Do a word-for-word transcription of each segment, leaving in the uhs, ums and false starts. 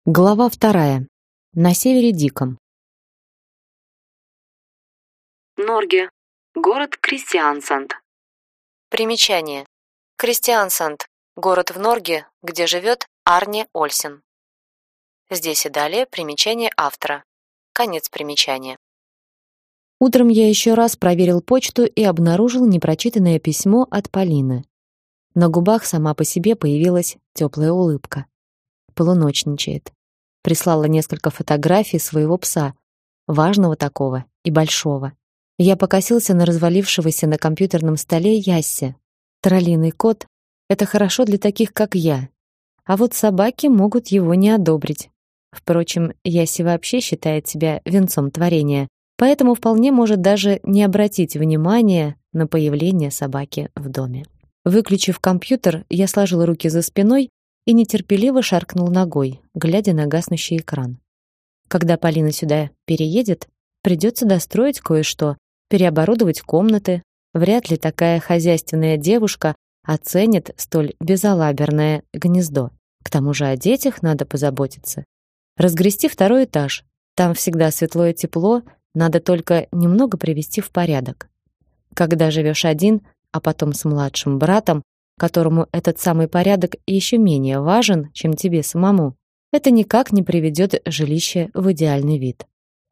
Глава вторая. На севере Диком. Норге. Город Кристиансанд. Примечание. Кристиансанд. Город в Норге, где живет Арне Ольсен. Здесь и далее примечание автора. Конец примечания. Утром я еще раз проверил почту и обнаружил непрочитанное письмо от Полины. На губах сама по себе появилась теплая улыбка. Полуночничает. Прислала несколько фотографий своего пса, важного такого и большого. Я покосился на развалившегося на компьютерном столе Ясси. Троллиный кот — это хорошо для таких, как я. А вот собаки могут его не одобрить. Впрочем, Ясси вообще считает себя венцом творения, поэтому вполне может даже не обратить внимания на появление собаки в доме. Выключив компьютер, я сложил руки за спиной и нетерпеливо шаркнул ногой, глядя на гаснущий экран. Когда Полина сюда переедет, придется достроить кое-что, переоборудовать комнаты. Вряд ли такая хозяйственная девушка оценит столь безалаберное гнездо. К тому же о детях надо позаботиться. Разгрести второй этаж. Там всегда светло и тепло, надо только немного привести в порядок. Когда живешь один, а потом с младшим братом, которому этот самый порядок еще менее важен, чем тебе самому, это никак не приведет жилище в идеальный вид.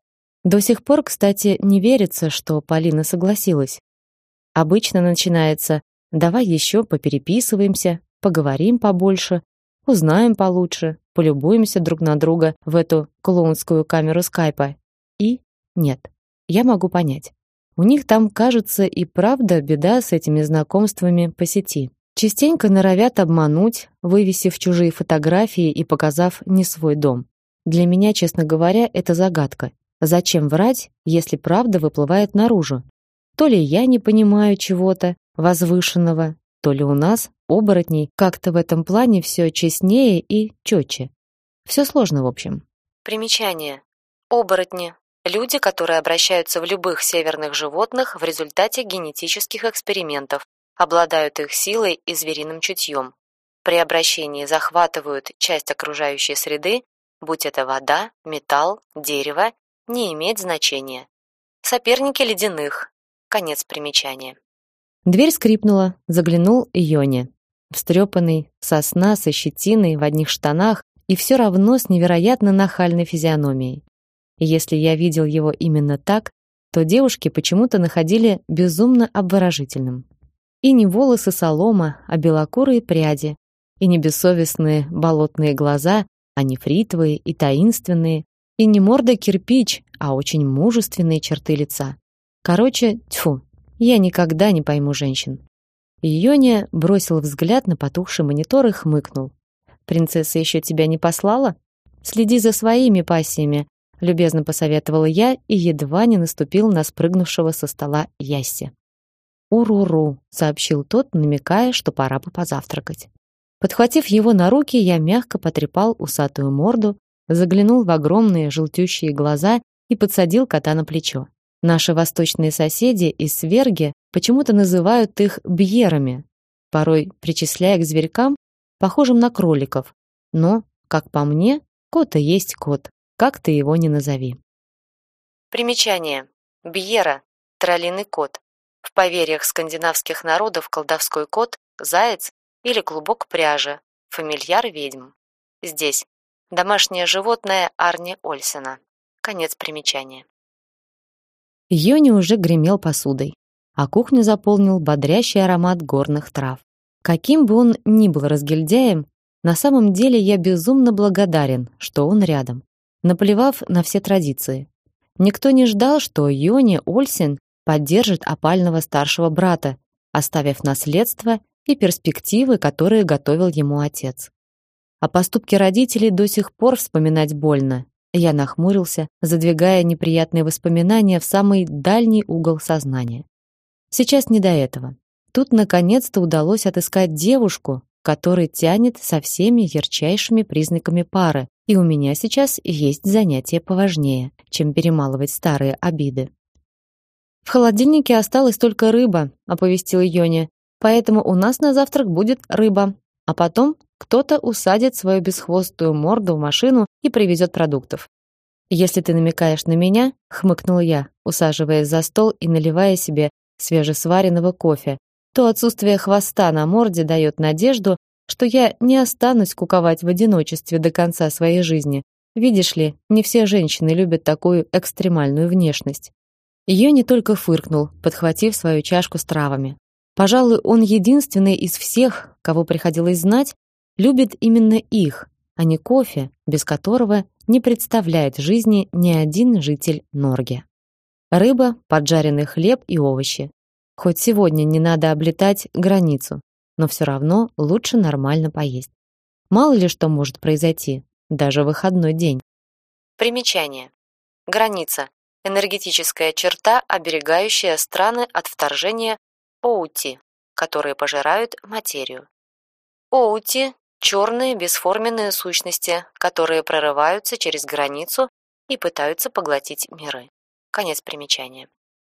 До сих пор, кстати, не верится, что Полина согласилась. Обычно начинается: давай еще попереписываемся, поговорим побольше, узнаем получше, полюбуемся друг на друга в эту клоунскую камеру скайпа. И нет, я могу понять. У них там, кажется, и правда беда с этими знакомствами по сети. Частенько норовят обмануть, вывесив чужие фотографии и показав не свой дом. Для меня, честно говоря, это загадка. Зачем врать, если правда выплывает наружу? То ли я не понимаю чего-то возвышенного, то ли у нас, оборотней, как-то в этом плане все честнее и четче. Все сложно, в общем. Примечание. Оборотни. Люди, которые обращаются в любых северных животных в результате генетических экспериментов, обладают их силой и звериным чутьем. При обращении захватывают часть окружающей среды, будь это вода, металл, дерево, не имеет значения. Соперники ледяных. Конец примечания. Дверь скрипнула, заглянул Йони. Встрепанный, со сна, со щетиной, в одних штанах и все равно с невероятно нахальной физиономией. И если я видел его именно так, то девушки почему-то находили безумно обворожительным. И не волосы солома, а белокурые пряди, и не бессовестные болотные глаза, а нефритовые и таинственные, и не морда кирпич, а очень мужественные черты лица. Короче, тьфу, я никогда не пойму женщин. Йоня бросил взгляд на потухший монитор и хмыкнул. «Принцесса еще тебя не послала? Следи за своими пассиями», — любезно посоветовала я и едва не наступил на спрыгнувшего со стола Ясси. «Уруру», — сообщил тот, намекая, что пора бы позавтракать. Подхватив его на руки, я мягко потрепал усатую морду, заглянул в огромные желтющие глаза и подсадил кота на плечо. Наши восточные соседи из Сверги почему-то называют их бьерами, порой причисляя к зверькам, похожим на кроликов. Но, как по мне, кот и есть кот, как ты его ни назови. Примечание. Бьера. Троллиный кот. В поверьях скандинавских народов колдовской кот, заяц или клубок пряжи, фамильяр ведьм. Здесь домашнее животное Арне Ольсена. Конец примечания. Йони уже гремел посудой, а кухню заполнил бодрящий аромат горных трав. Каким бы он ни был разгильдяем, на самом деле я безумно благодарен, что он рядом, наплевав на все традиции. Никто не ждал, что Йони Ольсен поддержит опального старшего брата, оставив наследство и перспективы, которые готовил ему отец. О поступке родителей до сих пор вспоминать больно. Я нахмурился, задвигая неприятные воспоминания в самый дальний угол сознания. Сейчас не до этого. Тут наконец-то удалось отыскать девушку, которой тянет со всеми ярчайшими признаками пары, и у меня сейчас есть занятие поважнее, чем перемалывать старые обиды. В холодильнике осталась только рыба, оповестил Йоня. Поэтому у нас на завтрак будет рыба, а потом кто-то усадит свою бесхвостую морду в машину и привезет продуктов. Если ты намекаешь на меня, хмыкнул я, усаживаясь за стол и наливая себе свежесваренного кофе, то отсутствие хвоста на морде дает надежду, что я не останусь куковать в одиночестве до конца своей жизни. Видишь ли, не все женщины любят такую экстремальную внешность. Ее не только фыркнул, подхватив свою чашку с травами. Пожалуй, он единственный из всех, кого приходилось знать, любит именно их, а не кофе, без которого не представляет жизни ни один житель Норге. Рыба, поджаренный хлеб и овощи. Хоть сегодня не надо облетать границу, но все равно лучше нормально поесть. Мало ли что может произойти, даже в выходной день. Примечание. Граница. Энергетическая черта, оберегающая страны от вторжения оути, которые пожирают материю. Оути – черные бесформенные сущности, которые прорываются через границу и пытаются поглотить миры. Конец примечания.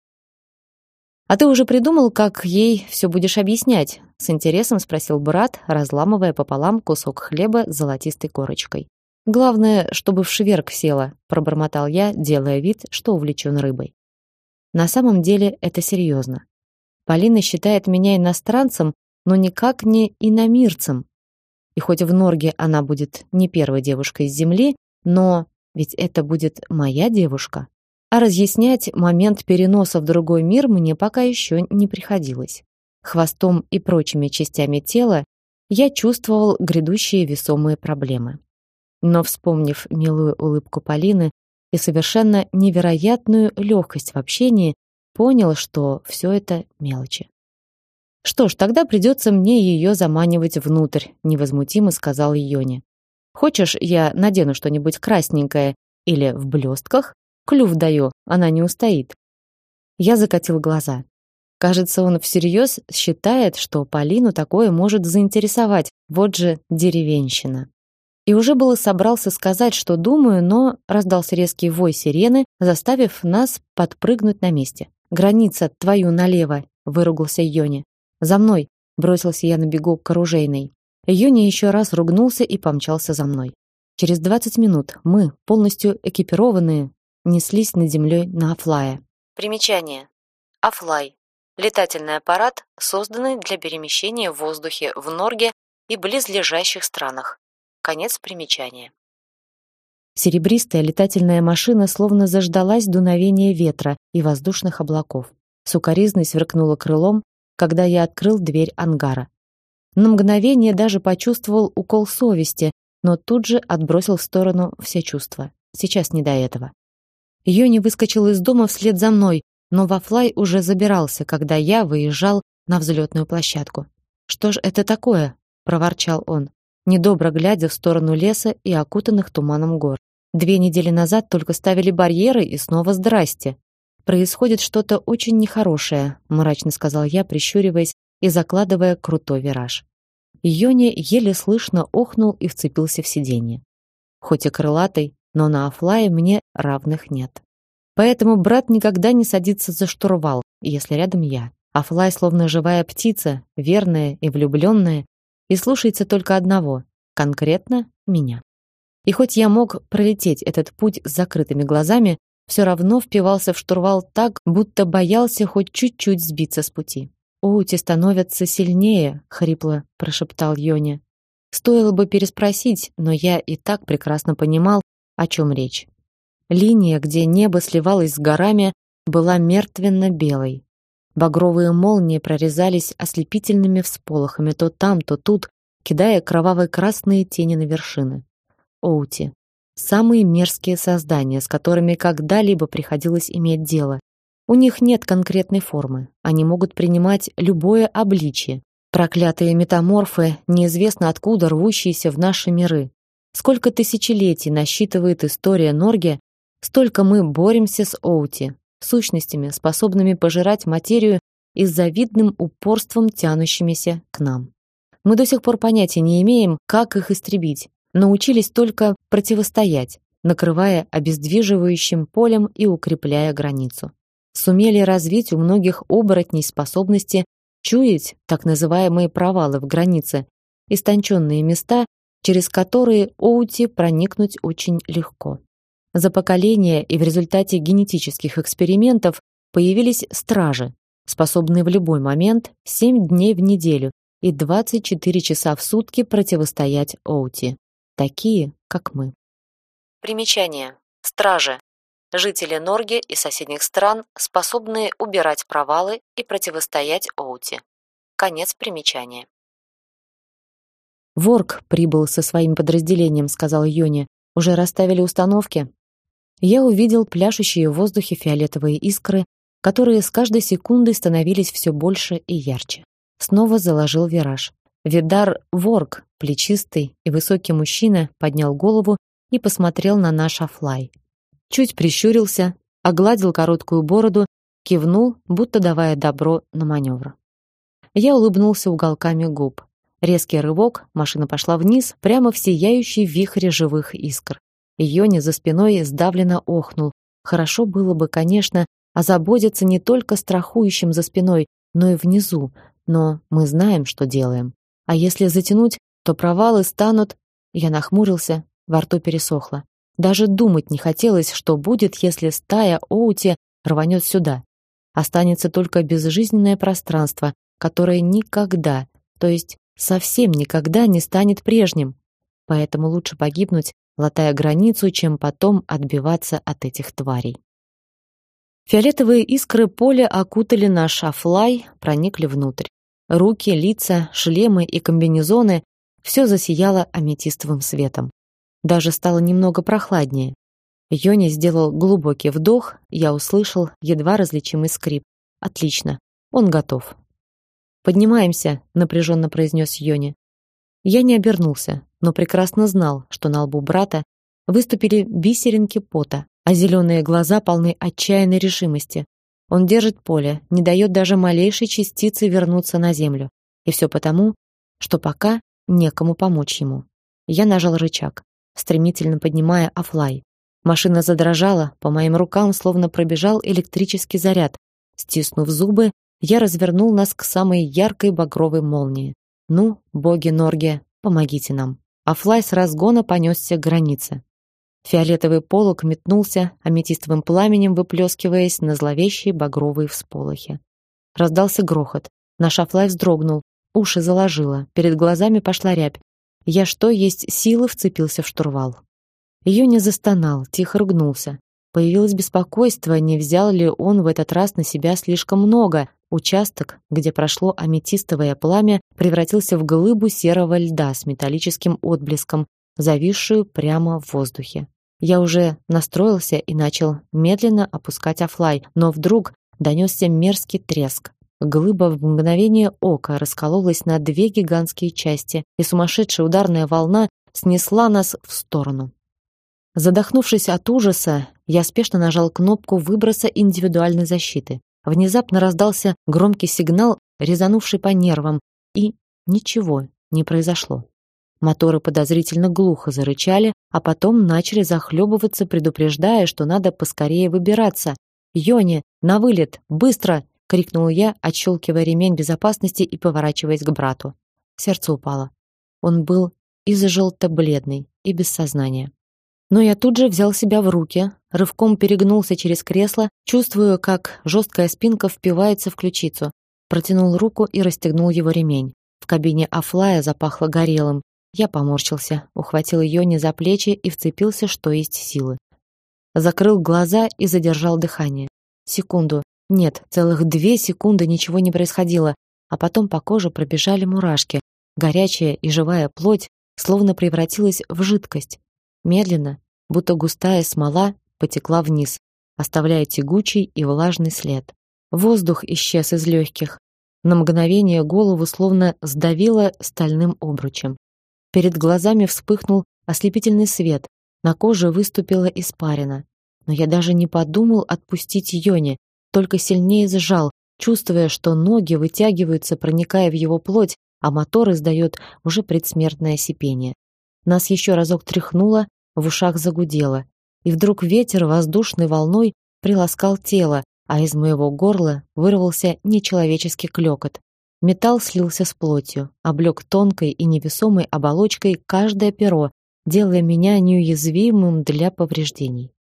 «А ты уже придумал, как ей все будешь объяснять?» — с интересом спросил брат, разламывая пополам кусок хлеба с золотистой корочкой. «Главное, чтобы в шверк села», — пробормотал я, делая вид, что увлечен рыбой. На самом деле это серьезно. Полина считает меня иностранцем, но никак не иномирцем. И хоть в Норге она будет не первой девушкой с земли, но ведь это будет моя девушка. А разъяснять момент переноса в другой мир мне пока еще не приходилось. Хвостом и прочими частями тела я чувствовал грядущие весомые проблемы. Но, вспомнив милую улыбку Полины и совершенно невероятную легкость в общении, понял, что все это мелочи. «Что ж, тогда придется мне ее заманивать внутрь», — невозмутимо сказал Йоне. «Хочешь, я надену что-нибудь красненькое или в блестках? Клюв даю, она не устоит». Я закатил глаза. Кажется, он всерьез считает, что Полину такое может заинтересовать. Вот же деревенщина. И уже было собрался сказать, что думаю, но раздался резкий вой сирены, заставив нас подпрыгнуть на месте. «Граница, твою налево!» — выругался Йоне. «За мной!» — бросился я на бегу к оружейной. Йоне еще раз ругнулся и помчался за мной. Через двадцать минут мы, полностью экипированные, неслись над землей на Афлае. Примечание. Афлай. Летательный аппарат, созданный для перемещения в воздухе в Норге и близлежащих странах. Конец примечания. Серебристая летательная машина словно заждалась дуновения ветра и воздушных облаков. Сукаризной сверкнула крылом, когда я открыл дверь ангара. На мгновение даже почувствовал укол совести, но тут же отбросил в сторону все чувства. Сейчас не до этого. Йони выскочил из дома вслед за мной, но Вафлай уже забирался, когда я выезжал на взлетную площадку. «Что ж это такое?» — проворчал он, недобро глядя в сторону леса и окутанных туманом гор. «Две недели назад только ставили барьеры, и снова здрасте. Происходит что-то очень нехорошее», — мрачно сказал я, прищуриваясь и закладывая крутой вираж. Йони еле слышно охнул и вцепился в сиденье. Хоть и крылатый, но на Афлае мне равных нет. Поэтому брат никогда не садится за штурвал, если рядом я. Афлай словно живая птица, верная и влюбленная, и слушается только одного, конкретно меня. И хоть я мог пролететь этот путь с закрытыми глазами, все равно впивался в штурвал так, будто боялся хоть чуть-чуть сбиться с пути. «Оути становятся сильнее», — хрипло прошептал Йоне. Стоило бы переспросить, но я и так прекрасно понимал, о чем речь. Линия, где небо сливалось с горами, была мертвенно-белой. Багровые молнии прорезались ослепительными всполохами то там, то тут, кидая кроваво-красные тени на вершины. Оути. Самые мерзкие создания, с которыми когда-либо приходилось иметь дело. У них нет конкретной формы. Они могут принимать любое обличие. Проклятые метаморфы, неизвестно откуда рвущиеся в наши миры. Сколько тысячелетий насчитывает история Норге, столько мы боремся с Оути, сущностями, способными пожирать материю и с завидным упорством тянущимися к нам. Мы до сих пор понятия не имеем, как их истребить. Научились только противостоять, накрывая обездвиживающим полем и укрепляя границу. Сумели развить у многих оборотней способности чуять так называемые провалы в границе, истонченные места через которые Оути проникнуть очень легко. За поколения и в результате генетических экспериментов появились стражи, способные в любой момент семь дней в неделю и двадцать четыре часа в сутки противостоять Оути, такие, как мы. Примечание. Стражи. Жители Норги и соседних стран, способные убирать провалы и противостоять Оути. Конец примечания. Ворк прибыл со своим подразделением, сказал Йони. Уже расставили установки. Я увидел пляшущие в воздухе фиолетовые искры, которые с каждой секундой становились все больше и ярче. Снова заложил вираж. Видар Ворк, плечистый и высокий мужчина, поднял голову и посмотрел на наш Афлай. Чуть прищурился, огладил короткую бороду, кивнул, будто давая добро на маневр. Я улыбнулся уголками губ. Резкий рывок, машина пошла вниз, прямо в сияющий вихрь живых искр. Йони за спиной сдавленно охнул. Хорошо было бы, конечно, озаботиться не только страхующим за спиной, но и внизу, но мы знаем, что делаем. А если затянуть, то провалы станут... Я нахмурился, во рту пересохло. Даже думать не хотелось, что будет, если стая Оути рванет сюда. Останется только безжизненное пространство, которое никогда, то есть совсем никогда не станет прежним. Поэтому лучше погибнуть, латая границу, чем потом отбиваться от этих тварей. Фиолетовые искры поля окутали наш Афлай, проникли внутрь. Руки, лица, шлемы и комбинезоны — все засияло аметистовым светом. Даже стало немного прохладнее. Йони сделал глубокий вдох, я услышал едва различимый скрип. Отлично, он готов. «Поднимаемся», — напряженно произнес Йони. Я не обернулся, но прекрасно знал, что на лбу брата выступили бисеринки пота, а зеленые глаза полны отчаянной решимости. Он держит поле, не дает даже малейшей частицы вернуться на землю. И все потому, что пока некому помочь ему. Я нажал рычаг, стремительно поднимая Афлай. Машина задрожала, по моим рукам словно пробежал электрический заряд. Стиснув зубы, я развернул нас к самой яркой багровой молнии. Ну, боги Норги, помогите нам. Афлай с разгона понесся к границе. Фиолетовый полог метнулся, аметистовым пламенем выплескиваясь на зловещие багровые всполохи. Раздался грохот. Наш Афлай вздрогнул, уши заложило, перед глазами пошла рябь. Я что есть силы вцепился в штурвал. Йони застонал, тихо ругнулся. Появилось беспокойство, не взял ли он в этот раз на себя слишком много. Участок, где прошло аметистовое пламя, превратился в глыбу серого льда с металлическим отблеском, зависшую прямо в воздухе. Я уже настроился и начал медленно опускать Афлай, но вдруг донесся мерзкий треск. Глыба в мгновение ока раскололась на две гигантские части, и сумасшедшая ударная волна снесла нас в сторону. Задохнувшись от ужаса, я спешно нажал кнопку выброса индивидуальной защиты. Внезапно раздался громкий сигнал, резанувший по нервам, и ничего не произошло. Моторы подозрительно глухо зарычали, а потом начали захлебываться, предупреждая, что надо поскорее выбираться. «Йони, на вылет! Быстро!» — крикнул я, отщелкивая ремень безопасности и поворачиваясь к брату. Сердце упало. Он был изжелто-бледный и без сознания. Но я тут же взял себя в руки, рывком перегнулся через кресло, чувствуя, как жесткая спинка впивается в ключицу. Протянул руку и расстегнул его ремень. В кабине Афлая запахло горелым. Я поморщился, ухватил Йони за плечи и вцепился, что есть силы. Закрыл глаза и задержал дыхание. Секунду, нет, целых две секунды ничего не происходило, а потом по коже пробежали мурашки. Горячая и живая плоть словно превратилась в жидкость. Медленно, будто густая смола, потекла вниз, оставляя тягучий и влажный след. Воздух исчез из легких. На мгновение голову словно сдавило стальным обручем. Перед глазами вспыхнул ослепительный свет, на коже выступила испарина. Но я даже не подумал отпустить Йони, только сильнее сжал, чувствуя, что ноги вытягиваются, проникая в его плоть, а мотор издает уже предсмертное сипение. Нас еще разок тряхнуло, в ушах загудело, и вдруг ветер воздушной волной приласкал тело, а из моего горла вырвался нечеловеческий клёкот. Металл слился с плотью, облег тонкой и невесомой оболочкой каждое перо, делая меня неуязвимым для повреждений.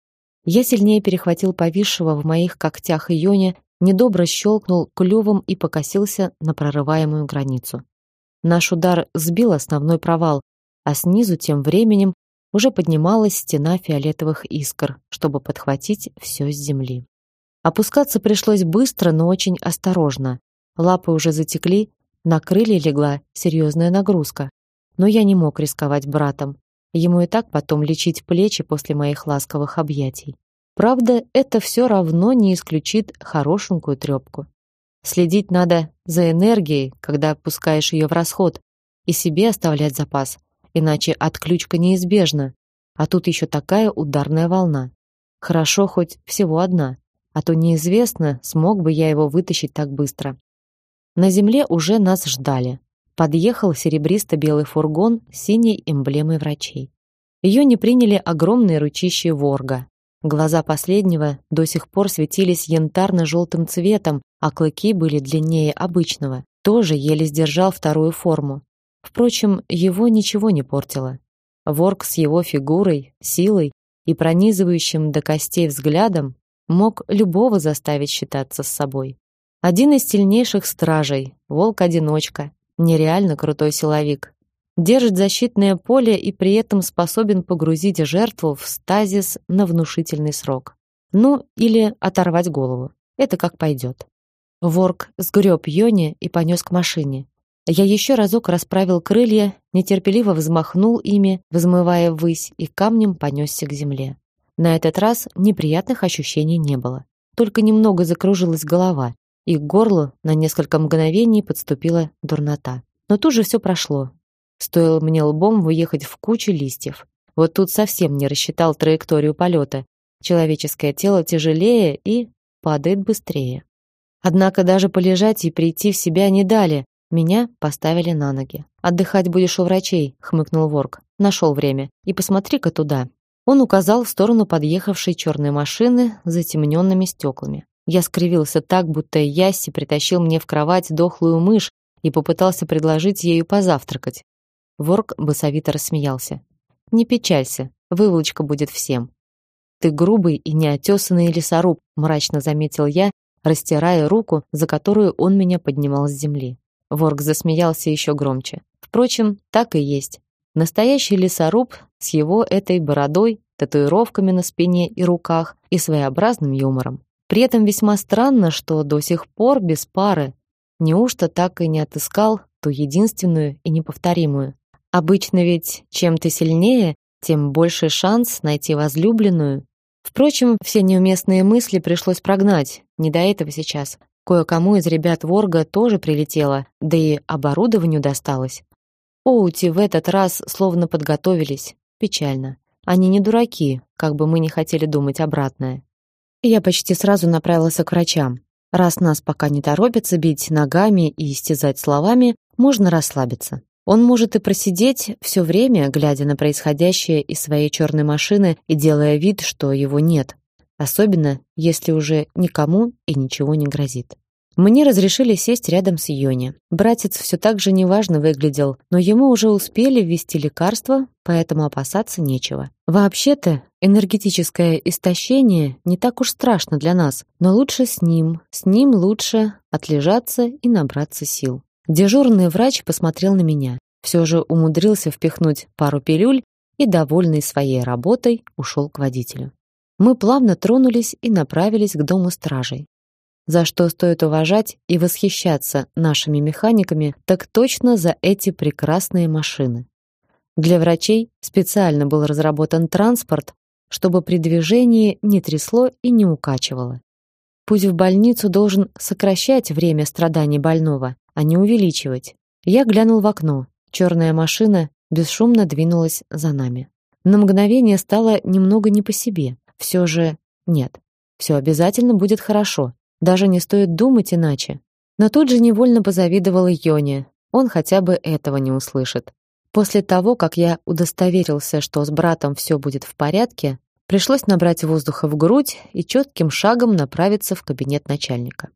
Я сильнее перехватил повисшего в моих когтях Йоня, недобро щелкнул клювом и покосился на прорываемую границу. Наш удар сбил основной провал, а снизу тем временем уже поднималась стена фиолетовых искр, чтобы подхватить все с земли. Опускаться пришлось быстро, но очень осторожно. Лапы уже затекли, на крылья легла серьезная нагрузка. Но я не мог рисковать братом. Ему и так потом лечить плечи после моих ласковых объятий. Правда, это все равно не исключит хорошенькую трепку. Следить надо за энергией, когда пускаешь ее в расход, и себе оставлять запас, иначе отключка неизбежна. А тут еще такая ударная волна. Хорошо хоть всего одна, а то неизвестно, смог бы я его вытащить так быстро. На земле уже нас ждали. Подъехал серебристо-белый фургон с синей эмблемой врачей. Ее не приняли огромные ручищи ворга. Глаза последнего до сих пор светились янтарно-желтым цветом, а клыки были длиннее обычного. Тоже еле сдержал вторую форму. Впрочем, его ничего не портило. Ворг с его фигурой, силой и пронизывающим до костей взглядом мог любого заставить считаться с собой. Один из сильнейших стражей, волк-одиночка, нереально крутой силовик. Держит защитное поле и при этом способен погрузить жертву в стазис на внушительный срок. Ну, или оторвать голову. Это как пойдет. Ворг сгреб Йони и понес к машине. Я еще разок расправил крылья, нетерпеливо взмахнул ими, взмывая ввысь, и камнем понесся к земле. На этот раз неприятных ощущений не было. Только немного закружилась голова, и к горлу на несколько мгновений подступила дурнота. Но тут же все прошло. Стоило мне лбом выехать в кучу листьев. Вот тут совсем не рассчитал траекторию полета. Человеческое тело тяжелее и падает быстрее. Однако даже полежать и прийти в себя не дали. Меня поставили на ноги. «Отдыхать будешь у врачей», — хмыкнул Ворг. «Нашел время. И посмотри-ка туда». Он указал в сторону подъехавшей черной машины с затемненными стеклами. Я скривился так, будто Ясси притащил мне в кровать дохлую мышь и попытался предложить ею позавтракать. Ворг басовито рассмеялся. «Не печалься, выволочка будет всем». «Ты грубый и неотесанный лесоруб», — мрачно заметил я, растирая руку, за которую он меня поднимал с земли. Ворг засмеялся еще громче. Впрочем, так и есть. Настоящий лесоруб с его этой бородой, татуировками на спине и руках и своеобразным юмором. При этом весьма странно, что до сих пор без пары. Неужто так и не отыскал ту единственную и неповторимую? Обычно ведь чем ты сильнее, тем больше шанс найти возлюбленную. Впрочем, все неуместные мысли пришлось прогнать, не до этого сейчас. Кое-кому из ребят Ворга тоже прилетело, да и оборудованию досталось. Оути в этот раз словно подготовились. Печально. Они не дураки, как бы мы ни хотели думать обратное. Я почти сразу направился к врачам. Раз нас пока не торопятся бить ногами и истязать словами, можно расслабиться. Он может и просидеть все время, глядя на происходящее из своей черной машины и делая вид, что его нет. Особенно, если уже никому и ничего не грозит. Мне разрешили сесть рядом с Йони. Братец все так же неважно выглядел, но ему уже успели ввести лекарство, поэтому опасаться нечего. Вообще-то, энергетическое истощение не так уж страшно для нас, но лучше с ним, с ним лучше отлежаться и набраться сил. Дежурный врач посмотрел на меня. Все же умудрился впихнуть пару пилюль и, довольный своей работой, ушел к водителю. Мы плавно тронулись и направились к дому стражей. За что стоит уважать и восхищаться нашими механиками, так точно за эти прекрасные машины. Для врачей специально был разработан транспорт, чтобы при движении не трясло и не укачивало. Путь в больницу должен сокращать время страданий больного, а не увеличивать. Я глянул в окно. Черная машина бесшумно двинулась за нами. На мгновение стало немного не по себе. Все же нет. Все обязательно будет хорошо. Даже не стоит думать иначе. Но тут же невольно позавидовала Йоне. Он хотя бы этого не услышит. После того, как я удостоверился, что с братом все будет в порядке, пришлось набрать воздуха в грудь и четким шагом направиться в кабинет начальника.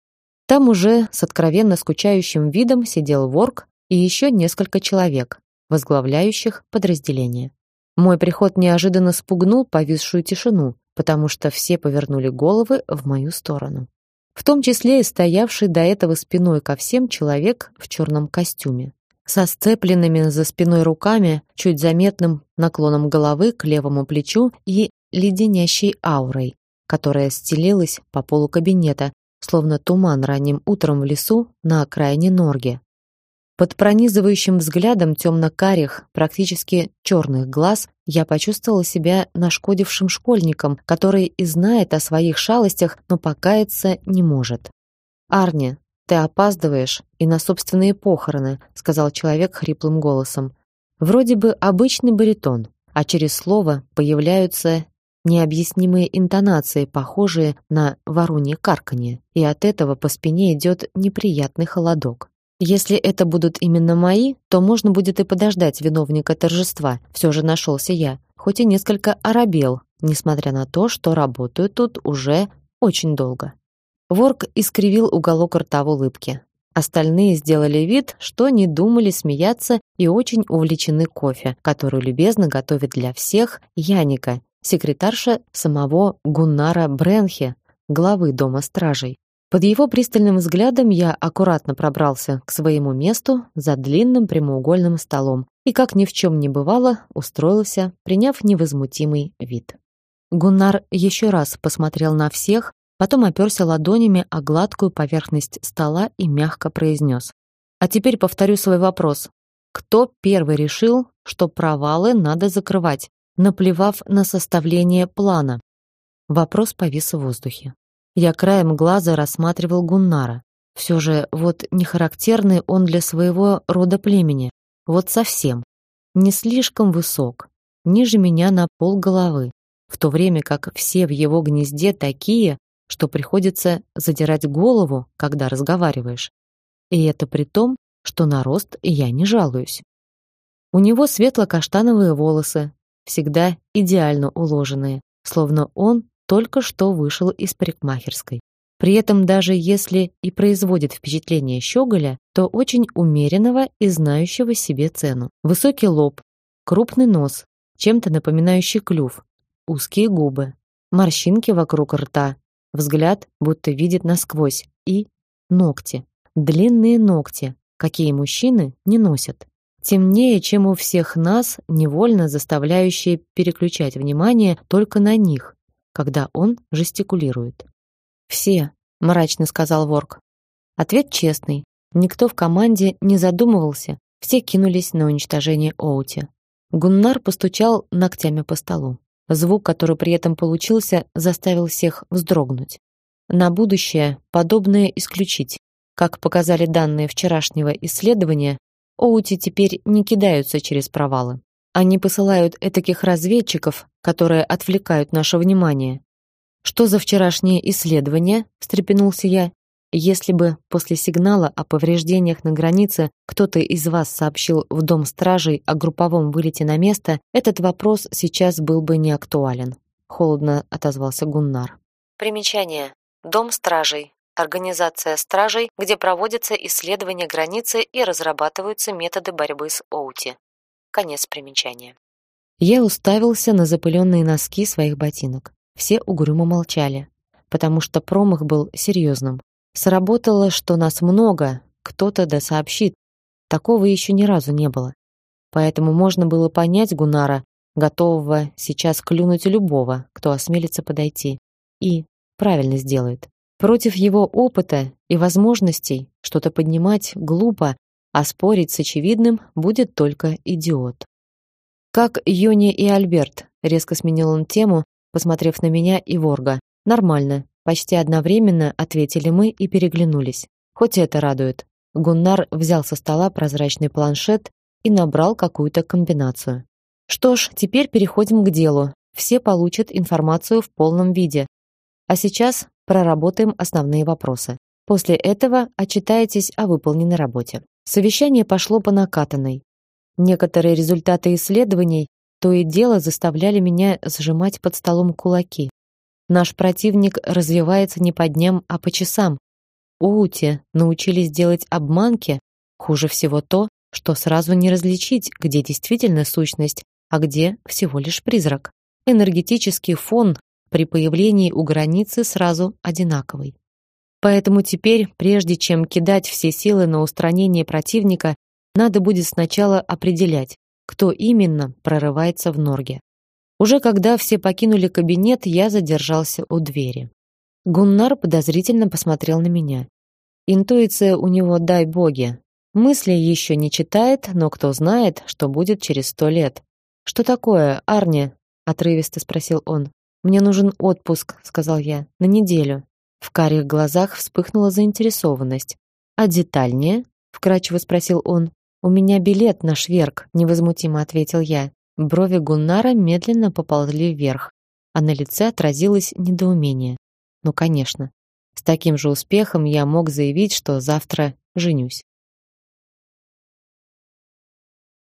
Там уже с откровенно скучающим видом сидел Ворк и еще несколько человек, возглавляющих подразделение. Мой приход неожиданно спугнул повисшую тишину, потому что все повернули головы в мою сторону. В том числе и стоявший до этого спиной ко всем человек в черном костюме, со сцепленными за спиной руками, чуть заметным наклоном головы к левому плечу и леденящей аурой, которая стелилась по полу кабинета, словно туман ранним утром в лесу на окраине Норги. Под пронизывающим взглядом темно-карих, практически черных глаз я почувствовала себя нашкодившим школьником, который и знает о своих шалостях, но покаяться не может. «Арни, ты опаздываешь и на собственные похороны», сказал человек хриплым голосом. Вроде бы обычный баритон, а через слово появляются необъяснимые интонации, похожие на воронье карканье, и от этого по спине идет неприятный холодок. Если это будут именно мои, то можно будет и подождать виновника торжества. Все же нашелся я, хоть и несколько оробел, несмотря на то, что работаю тут уже очень долго. Ворк искривил уголок рта в улыбке. Остальные сделали вид, что не думали смеяться и очень увлечены кофе, который любезно готовит для всех Яника, секретарша самого Гуннара Бренхе, главы дома стражей. Под его пристальным взглядом я аккуратно пробрался к своему месту за длинным прямоугольным столом и, как ни в чем не бывало, устроился, приняв невозмутимый вид. Гуннар еще раз посмотрел на всех, потом оперся ладонями о гладкую поверхность стола и мягко произнес: «А теперь повторю свой вопрос. Кто первый решил, что провалы надо закрывать, наплевав на составление плана?» Вопрос повис в воздухе. Я краем глаза рассматривал Гуннара. Все же вот не характерный он для своего рода племени. Вот совсем. Не слишком высок, ниже меня на полголовы, в то время как все в его гнезде такие, что приходится задирать голову, когда разговариваешь. И это при том, что на рост я не жалуюсь. У него светло-каштановые волосы, всегда идеально уложенные, словно он только что вышел из парикмахерской. При этом даже если и производит впечатление щеголя, то очень умеренного и знающего себе цену. Высокий лоб, крупный нос, чем-то напоминающий клюв, узкие губы, морщинки вокруг рта, взгляд будто видит насквозь, и ногти, длинные ногти, какие мужчины не носят. Темнее, чем у всех нас, невольно заставляющие переключать внимание только на них, когда он жестикулирует. «Все», — мрачно сказал Ворк. Ответ честный. Никто в команде не задумывался, все кинулись на уничтожение Оути. Гуннар постучал ногтями по столу. Звук, который при этом получился, заставил всех вздрогнуть. На будущее подобное исключить. Как показали данные вчерашнего исследования, Оути теперь не кидаются через провалы. Они посылают этаких разведчиков, которые отвлекают наше внимание. Что за вчерашнее исследование? Встрепенулся я. Если бы после сигнала о повреждениях на границе кто-то из вас сообщил в дом стражей о групповом вылете на место, этот вопрос сейчас был бы не актуален. Холодно отозвался Гуннар. Примечание. Дом стражей. Организация стражей, где проводятся исследования границы и разрабатываются методы борьбы с Оути. Конец примечания. Я уставился на запыленные носки своих ботинок. Все угрюмо молчали, потому что промах был серьезным. Сработало, что нас много, кто-то да сообщит. Такого еще ни разу не было. Поэтому можно было понять Гуннара, готового сейчас клюнуть любого, кто осмелится подойти. И правильно сделает. Против его опыта и возможностей что-то поднимать глупо, а спорить с очевидным будет только идиот. Как Йони и Альберт, резко сменил он тему, посмотрев на меня и Ворга. Нормально, почти одновременно ответили мы и переглянулись. Хоть это радует. Гуннар взял со стола прозрачный планшет и набрал какую-то комбинацию. Что ж, теперь переходим к делу. Все получат информацию в полном виде. А сейчас проработаем основные вопросы. После этого отчитаетесь о выполненной работе. Совещание пошло по накатанной. Некоторые результаты исследований то и дело заставляли меня сжимать под столом кулаки. Наш противник развивается не по дням, а по часам. Ути научились делать обманки, хуже всего то, что сразу не различить, где действительно сущность, а где всего лишь призрак. Энергетический фон при появлении у границы сразу одинаковый. Поэтому теперь, прежде чем кидать все силы на устранение противника, надо будет сначала определять, кто именно прорывается в Норге. Уже когда все покинули кабинет, я задержался у двери. Гуннар подозрительно посмотрел на меня. Интуиция у него, дай боги. Мысли еще не читает, но кто знает, что будет через сто лет. Что такое, Арни? Отрывисто спросил он. Мне нужен отпуск, сказал я, на неделю. В карих глазах вспыхнула заинтересованность. А детальнее? Вкратчиво спросил он. У меня билет на Шверк, невозмутимо ответил я. Брови Гуннара медленно поползли вверх, а на лице отразилось недоумение. Ну, конечно. С таким же успехом я мог заявить, что завтра женюсь.